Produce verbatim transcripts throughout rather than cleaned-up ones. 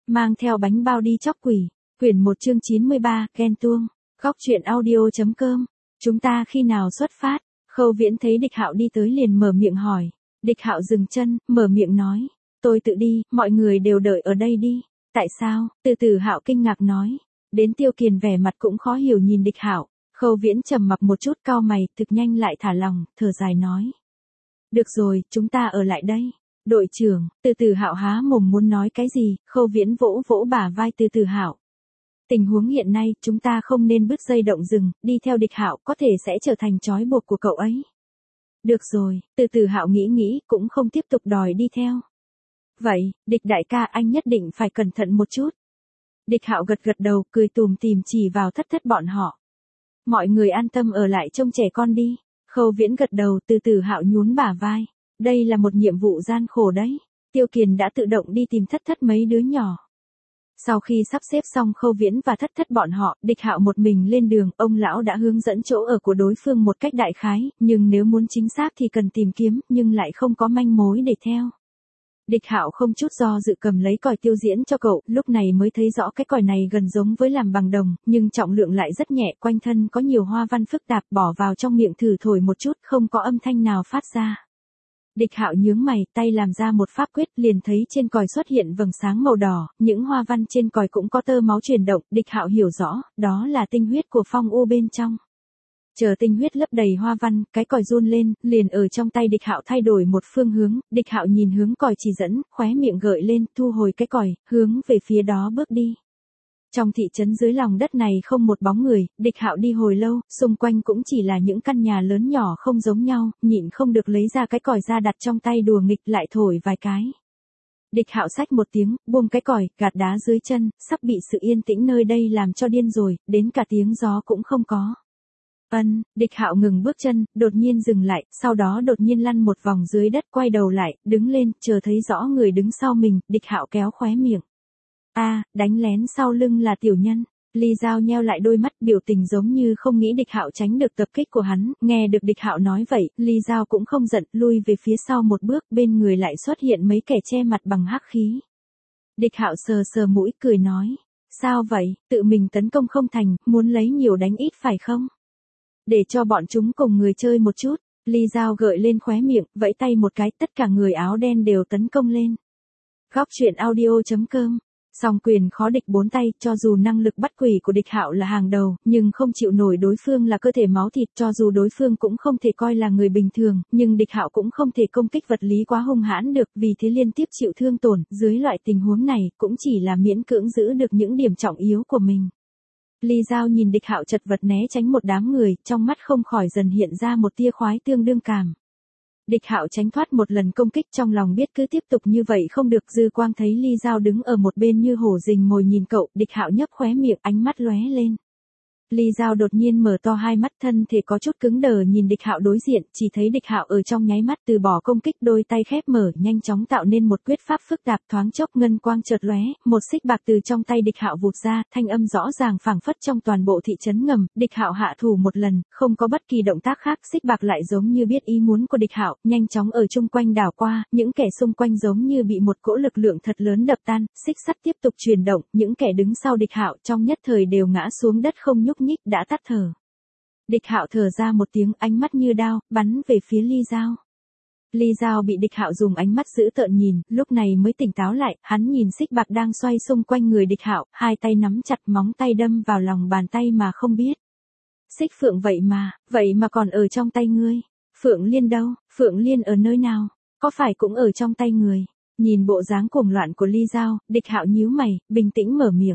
mang theo bánh bao đi chóc quỷ, quyển một chương chín mươi ba, ghen tuông, góc truyện audio.com, chúng ta khi nào xuất phát? Khâu Viễn thấy Địch Hạo đi tới liền mở miệng hỏi. Địch Hạo dừng chân, mở miệng nói, tôi tự đi, mọi người đều đợi ở đây đi. Tại sao? Từ Từ Hạo kinh ngạc nói. Đến Tiêu Kiền vẻ mặt cũng khó hiểu nhìn Địch Hạo. Khâu Viễn trầm mặc một chút, cau mày, thực nhanh lại thả lòng, thở dài nói. Được rồi, chúng ta ở lại đây. Đội trưởng, Từ Từ Hạo há mồm muốn nói cái gì, Khâu Viễn vỗ vỗ bả vai Từ Từ Hạo. Tình huống hiện nay, chúng ta không nên bứt dây động rừng, đi theo Địch Hạo có thể sẽ trở thành trói buộc của cậu ấy. Được rồi, Từ Từ Hạo nghĩ nghĩ, cũng không tiếp tục đòi đi theo. Vậy, Địch đại ca anh nhất định phải cẩn thận một chút. Địch Hạo gật gật đầu, cười tùm tìm chỉ vào Thất Thất bọn họ. Mọi người an tâm ở lại trông trẻ con đi. Khâu Viễn gật đầu, Từ Từ Hạo nhún bả vai. Đây là một nhiệm vụ gian khổ đấy. Tiêu Kiền đã tự động đi tìm Thất Thất mấy đứa nhỏ. Sau khi sắp xếp xong Khâu Viễn và Thất Thất bọn họ, Địch Hạo một mình lên đường, ông lão đã hướng dẫn chỗ ở của đối phương một cách đại khái, nhưng nếu muốn chính xác thì cần tìm kiếm, nhưng lại không có manh mối để theo. Địch Hạo không chút do dự cầm lấy còi tiêu diễn cho cậu, lúc này mới thấy rõ cái còi này gần giống với làm bằng đồng, nhưng trọng lượng lại rất nhẹ, quanh thân có nhiều hoa văn phức tạp, bỏ vào trong miệng thử thổi một chút, không có âm thanh nào phát ra. Địch Hạo nhướng mày, tay làm ra một pháp quyết, liền thấy trên còi xuất hiện vầng sáng màu đỏ, những hoa văn trên còi cũng có tơ máu chuyển động, Địch Hạo hiểu rõ, đó là tinh huyết của Phong U bên trong. Chờ tinh huyết lấp đầy hoa văn, cái còi run lên, liền ở trong tay Địch Hạo thay đổi một phương hướng, Địch Hạo nhìn hướng còi chỉ dẫn, khóe miệng gợi lên, thu hồi cái còi, hướng về phía đó bước đi. Trong thị trấn dưới lòng đất này không một bóng người, Địch Hạo đi hồi lâu, xung quanh cũng chỉ là những căn nhà lớn nhỏ không giống nhau, nhịn không được lấy ra cái còi ra đặt trong tay đùa nghịch lại thổi vài cái. Địch Hạo xách một tiếng, buông cái còi, gạt đá dưới chân, sắp bị sự yên tĩnh nơi đây làm cho điên rồi, đến cả tiếng gió cũng không có. Ân, Địch Hạo ngừng bước chân, đột nhiên dừng lại, sau đó đột nhiên lăn một vòng dưới đất, quay đầu lại, đứng lên, chờ thấy rõ người đứng sau mình, Địch Hạo kéo khóe miệng. A, à, đánh lén sau lưng là tiểu nhân. Ly Giao nheo lại đôi mắt, biểu tình giống như không nghĩ Địch Hạo tránh được tập kích của hắn, nghe được Địch Hạo nói vậy, Ly Giao cũng không giận, lui về phía sau một bước, bên người lại xuất hiện mấy kẻ che mặt bằng hắc khí. Địch Hạo sờ sờ mũi, cười nói, sao vậy, tự mình tấn công không thành, muốn lấy nhiều đánh ít phải không? Để cho bọn chúng cùng người chơi một chút. Ly Giao gợi lên khóe miệng, vẫy tay một cái, tất cả người áo đen đều tấn công lên. Góc truyện audio.com. Song quyền khó địch bốn tay, cho dù năng lực bắt quỷ của Địch Hạo là hàng đầu, nhưng không chịu nổi đối phương là cơ thể máu thịt, cho dù đối phương cũng không thể coi là người bình thường, nhưng Địch Hạo cũng không thể công kích vật lý quá hung hãn được, vì thế liên tiếp chịu thương tổn, dưới loại tình huống này, cũng chỉ là miễn cưỡng giữ được những điểm trọng yếu của mình. Ly Giao nhìn Địch Hạo chật vật né tránh một đám người, trong mắt không khỏi dần hiện ra một tia khoái tương đương cảm. Địch Hạo tránh thoát một lần công kích, trong lòng biết cứ tiếp tục như vậy không được, dư quang thấy Ly Giao đứng ở một bên như hổ rình mồi nhìn cậu, Địch Hạo nhấp khóe miệng, ánh mắt lóe lên. Ly Giao đột nhiên mở to hai mắt, thân thể có chút cứng đờ nhìn Địch Hạo đối diện, chỉ thấy Địch Hạo ở trong nháy mắt từ bỏ công kích, đôi tay khép mở, nhanh chóng tạo nên một quyết pháp phức tạp, thoáng chốc ngân quang chợt lóe, một xích bạc từ trong tay Địch Hạo vụt ra, thanh âm rõ ràng phảng phất trong toàn bộ thị trấn ngầm. Địch Hạo hạ thủ một lần, không có bất kỳ động tác khác, xích bạc lại giống như biết ý muốn của Địch Hạo, nhanh chóng ở chung quanh đảo qua, những kẻ xung quanh giống như bị một cỗ lực lượng thật lớn đập tan, xích sắt tiếp tục chuyển động, những kẻ đứng sau Địch Hạo trong nhất thời đều ngã xuống đất không nhúc nhích, đã tắt thở. Địch Hạo thở ra một tiếng, ánh mắt như đao, bắn về phía Ly Giao. Ly Giao bị Địch Hạo dùng ánh mắt dữ tợn nhìn, lúc này mới tỉnh táo lại, hắn nhìn xích bạc đang xoay xung quanh người Địch Hạo, hai tay nắm chặt, móng tay đâm vào lòng bàn tay mà không biết. Xích Phượng vậy mà, vậy mà còn ở trong tay ngươi. Phượng Liên đâu, Phượng Liên ở nơi nào, có phải cũng ở trong tay người? Nhìn bộ dáng cuồng loạn của Ly Giao, Địch Hạo nhíu mày, bình tĩnh mở miệng.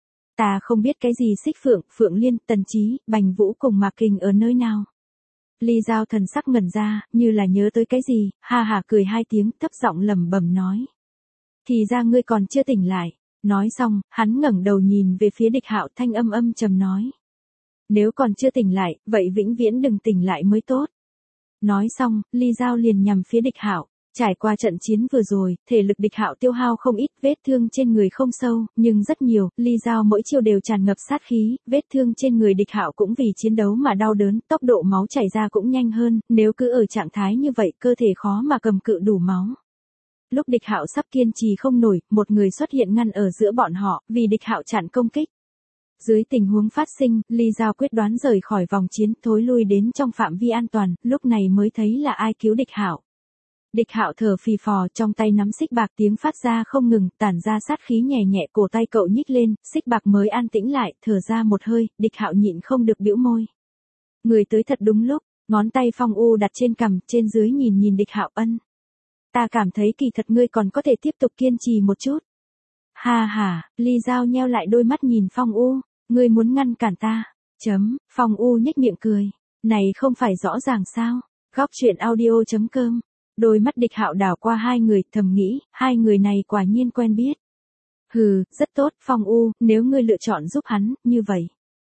Ta không biết cái gì Xích Phượng, Phượng Liên, Tần Chí, Bành Vũ cùng Mạc Kình ở nơi nào. Ly Giao thần sắc ngẩn ra, như là nhớ tới cái gì, ha ha cười hai tiếng, thấp giọng lẩm bẩm nói. Thì ra ngươi còn chưa tỉnh lại. Nói xong, hắn ngẩng đầu nhìn về phía Địch Hạo, thanh âm âm trầm nói. Nếu còn chưa tỉnh lại, vậy vĩnh viễn đừng tỉnh lại mới tốt. Nói xong, Ly Giao liền nhằm phía Địch Hạo. Trải qua trận chiến vừa rồi, thể lực Địch Hạo tiêu hao không ít, vết thương trên người không sâu, nhưng rất nhiều, Ly Giao mỗi chiêu đều tràn ngập sát khí, vết thương trên người Địch Hạo cũng vì chiến đấu mà đau đớn, tốc độ máu chảy ra cũng nhanh hơn, nếu cứ ở trạng thái như vậy, cơ thể khó mà cầm cự đủ máu. Lúc Địch Hạo sắp kiên trì không nổi, một người xuất hiện ngăn ở giữa bọn họ, vì Địch Hạo chặn công kích. Dưới tình huống phát sinh, Ly Giao quyết đoán rời khỏi vòng chiến, thối lui đến trong phạm vi an toàn, lúc này mới thấy là ai cứu Địch Hạo. Địch Hạo thở phì phò, trong tay nắm xích bạc, tiếng phát ra không ngừng, tản ra sát khí nhẹ nhẹ, cổ tay cậu nhích lên, xích bạc mới an tĩnh lại, thở ra một hơi, Địch Hạo nhịn không được bĩu môi. Người tới thật đúng lúc, ngón tay Phong U đặt trên cằm, trên dưới nhìn nhìn Địch Hạo. Ân. Ta cảm thấy kỳ thật ngươi còn có thể tiếp tục kiên trì một chút. Ha ha, Ly Giao nheo lại đôi mắt nhìn Phong U, ngươi muốn ngăn cản ta. Chấm, Phong U nhếch miệng cười. Này không phải rõ ràng sao? Góc truyện audio chấm com. Đôi mắt Địch Hạo đảo qua hai người, thầm nghĩ, hai người này quả nhiên quen biết. Hừ, rất tốt, Phong U, nếu ngươi lựa chọn giúp hắn, như vậy.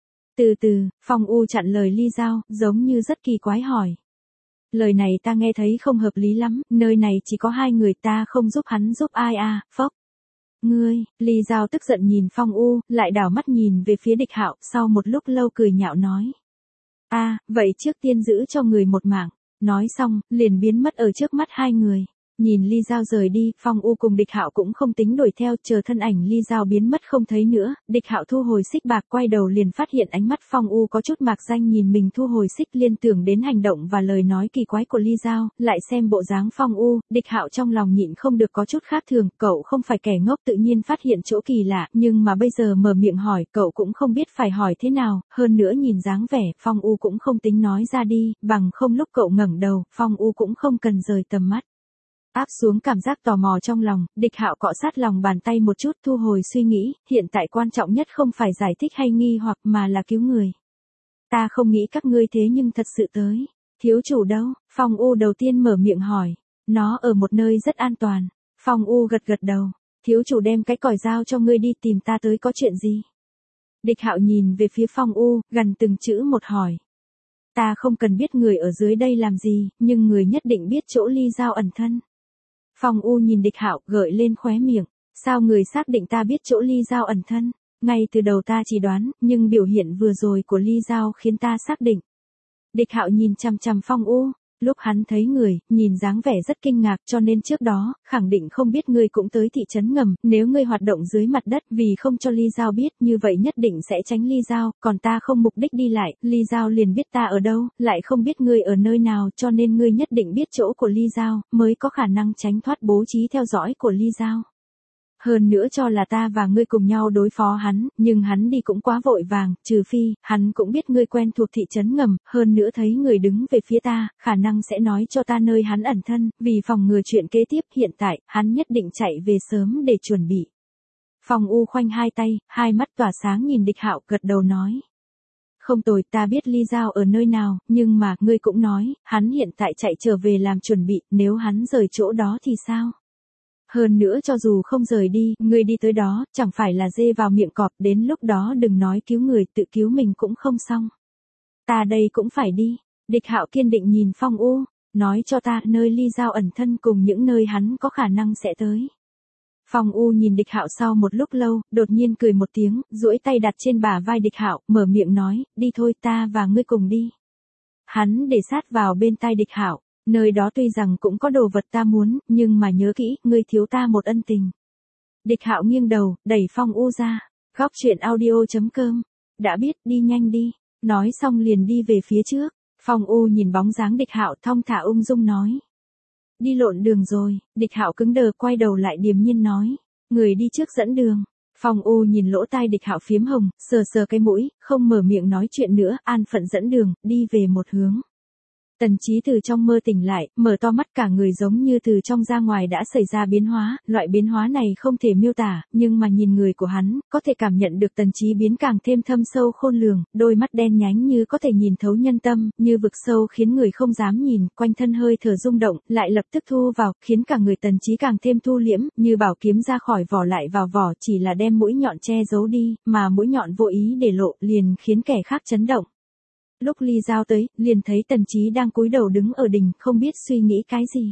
Từ từ, Phong U chặn lời Ly Giao, giống như rất kỳ quái hỏi. Lời này ta nghe thấy không hợp lý lắm, nơi này chỉ có hai người, ta không giúp hắn giúp ai à, phốc. Ngươi, Ly Giao tức giận nhìn Phong U, lại đảo mắt nhìn về phía Địch Hạo, sau một lúc lâu cười nhạo nói. A, à, vậy trước tiên giữ cho người một mạng. Nói xong, liền biến mất ở trước mắt hai người. Nhìn Ly Giao rời đi, Phong U cùng Địch Hạo cũng không tính đuổi theo, chờ thân ảnh Ly Giao biến mất không thấy nữa, Địch Hạo thu hồi xích bạc, quay đầu liền phát hiện ánh mắt Phong U có chút mạc danh nhìn mình thu hồi xích, liên tưởng đến hành động và lời nói kỳ quái của Ly Giao, lại xem bộ dáng Phong U, Địch Hạo trong lòng nhịn không được có chút khác thường, cậu không phải kẻ ngốc, tự nhiên phát hiện chỗ kỳ lạ, nhưng mà bây giờ mở miệng hỏi, cậu cũng không biết phải hỏi thế nào, hơn nữa nhìn dáng vẻ, Phong U cũng không tính nói ra đi, bằng không lúc cậu ngẩng đầu, Phong U cũng không cần rời tầm mắt. Áp xuống cảm giác tò mò trong lòng, Địch Hạo cọ sát lòng bàn tay một chút, thu hồi suy nghĩ, hiện tại quan trọng nhất không phải giải thích hay nghi hoặc mà là cứu người. Ta không nghĩ các ngươi thế nhưng thật sự tới. Thiếu chủ đâu? Phong U đầu tiên mở miệng hỏi. Nó ở một nơi rất an toàn. Phong U gật gật đầu. Thiếu chủ đem cái còi dao cho ngươi đi, tìm ta tới có chuyện gì? Địch Hạo nhìn về phía Phong U, gần từng chữ một hỏi. Ta không cần biết người ở dưới đây làm gì, nhưng người nhất định biết chỗ Ly Giao ẩn thân. Phong U nhìn Địch Hạo, gợi lên khóe miệng, sao người xác định ta biết chỗ Ly Giao ẩn thân? Ngay từ đầu ta chỉ đoán, nhưng biểu hiện vừa rồi của Ly Giao khiến ta xác định. Địch Hạo nhìn chằm chằm Phong U, lúc hắn thấy người, nhìn dáng vẻ rất kinh ngạc, cho nên trước đó, khẳng định không biết ngươi cũng tới thị trấn ngầm, nếu ngươi hoạt động dưới mặt đất vì không cho Ly Giao biết, như vậy nhất định sẽ tránh Ly Giao, còn ta không mục đích đi lại, Ly Giao liền biết ta ở đâu, lại không biết ngươi ở nơi nào, cho nên ngươi nhất định biết chỗ của Ly Giao, mới có khả năng tránh thoát bố trí theo dõi của Ly Giao. Hơn nữa cho là ta và ngươi cùng nhau đối phó hắn, nhưng hắn đi cũng quá vội vàng, trừ phi, hắn cũng biết ngươi quen thuộc thị trấn ngầm, hơn nữa thấy người đứng về phía ta, khả năng sẽ nói cho ta nơi hắn ẩn thân, vì phòng ngừa chuyện kế tiếp, hiện tại, hắn nhất định chạy về sớm để chuẩn bị. Phong U khoanh hai tay, hai mắt tỏa sáng nhìn Địch Hạo, gật đầu nói. Không tồi, ta biết Ly Giao ở nơi nào, nhưng mà, ngươi cũng nói, hắn hiện tại chạy trở về làm chuẩn bị, nếu hắn rời chỗ đó thì sao? Hơn nữa cho dù không rời đi, ngươi đi tới đó, chẳng phải là dê vào miệng cọp, đến lúc đó đừng nói cứu người, tự cứu mình cũng không xong. Ta đây cũng phải đi. Địch Hạo kiên định nhìn Phong U, nói cho ta nơi Ly Giao ẩn thân cùng những nơi hắn có khả năng sẽ tới. Phong U nhìn Địch Hạo sau một lúc lâu, đột nhiên cười một tiếng, duỗi tay đặt trên bả vai Địch Hạo, mở miệng nói, đi thôi, ta và ngươi cùng đi. Hắn để sát vào bên tai Địch Hạo. Nơi đó tuy rằng cũng có đồ vật ta muốn, nhưng mà nhớ kỹ, ngươi thiếu ta một ân tình. Địch Hạo nghiêng đầu, đẩy Phong U ra. Góc truyện audio chấm com. Đã biết, đi nhanh đi. Nói xong liền đi về phía trước. Phong U nhìn bóng dáng Địch Hạo thong thả ung dung nói. Đi lộn đường rồi. Địch Hạo cứng đờ quay đầu lại điềm nhiên nói. Người đi trước dẫn đường. Phong U nhìn lỗ tai Địch Hạo phiếm hồng, sờ sờ cái mũi, không mở miệng nói chuyện nữa, an phận dẫn đường, đi về một hướng. Tần Chí từ trong mơ tỉnh lại, mở to mắt, cả người giống như từ trong ra ngoài đã xảy ra biến hóa, loại biến hóa này không thể miêu tả, nhưng mà nhìn người của hắn, có thể cảm nhận được Tần Chí biến càng thêm thâm sâu khôn lường, đôi mắt đen nhánh như có thể nhìn thấu nhân tâm, như vực sâu khiến người không dám nhìn, quanh thân hơi thở rung động, lại lập tức thu vào, khiến cả người Tần Chí càng thêm thu liễm, như bảo kiếm ra khỏi vỏ lại vào vỏ, chỉ là đem mũi nhọn che giấu đi, mà mũi nhọn vô ý để lộ, liền khiến kẻ khác chấn động. Lúc Ly Giao tới, liền thấy Tần Chí đang cúi đầu đứng ở đỉnh, không biết suy nghĩ cái gì.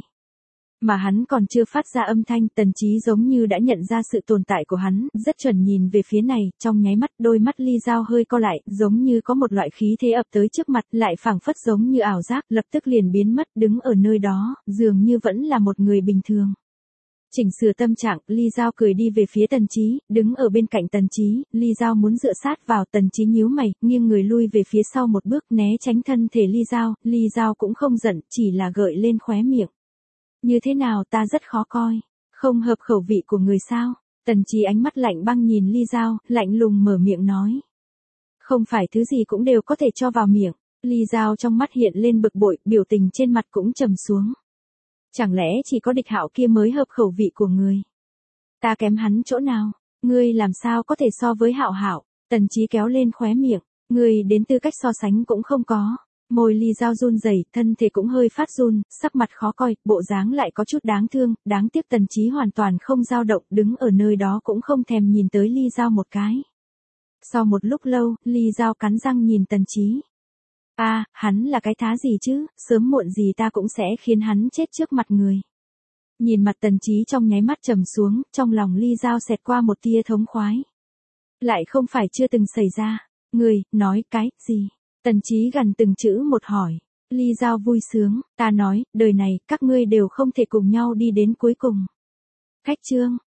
Mà hắn còn chưa phát ra âm thanh, Tần Chí giống như đã nhận ra sự tồn tại của hắn, rất chuẩn nhìn về phía này, trong nháy mắt, đôi mắt Ly Giao hơi co lại, giống như có một loại khí thế ập tới trước mặt, lại phảng phất giống như ảo giác, lập tức liền biến mất, đứng ở nơi đó, dường như vẫn là một người bình thường. Chỉnh sửa tâm trạng, Ly Giao cười đi về phía Tần Chí, đứng ở bên cạnh Tần Chí, Ly Giao muốn dựa sát vào, Tần Chí nhíu mày, nghiêng người lui về phía sau một bước, né tránh thân thể Ly Giao, Ly Giao cũng không giận, chỉ là gợi lên khóe miệng. Như thế nào, ta rất khó coi, không hợp khẩu vị của người sao? Tần Chí ánh mắt lạnh băng nhìn Ly Giao, lạnh lùng mở miệng nói. Không phải thứ gì cũng đều có thể cho vào miệng. Ly Giao trong mắt hiện lên bực bội, biểu tình trên mặt cũng trầm xuống. Chẳng lẽ chỉ có Địch Hạo kia mới hợp khẩu vị của người? Ta kém hắn chỗ nào? Ngươi làm sao có thể so với Hạo Hạo? Tần Chí kéo lên khóe miệng, ngươi đến tư cách so sánh cũng không có. Môi Ly Giao run rẩy, thân thể cũng hơi phát run, sắc mặt khó coi, bộ dáng lại có chút đáng thương, đáng tiếc Tần Chí hoàn toàn không dao động, đứng ở nơi đó cũng không thèm nhìn tới Ly Giao một cái. Sau một lúc lâu, Ly Giao cắn răng nhìn Tần Chí. A, à, hắn là cái thá gì chứ, sớm muộn gì ta cũng sẽ khiến hắn chết trước mặt người. Nhìn mặt Tần Chí trong nháy mắt trầm xuống, trong lòng Ly Giao xẹt qua một tia thống khoái. Lại không phải chưa từng xảy ra. Người, nói cái gì? Tần Chí gần từng chữ một hỏi. Ly Giao vui sướng, ta nói, đời này, các ngươi đều không thể cùng nhau đi đến cuối cùng. Khách trương,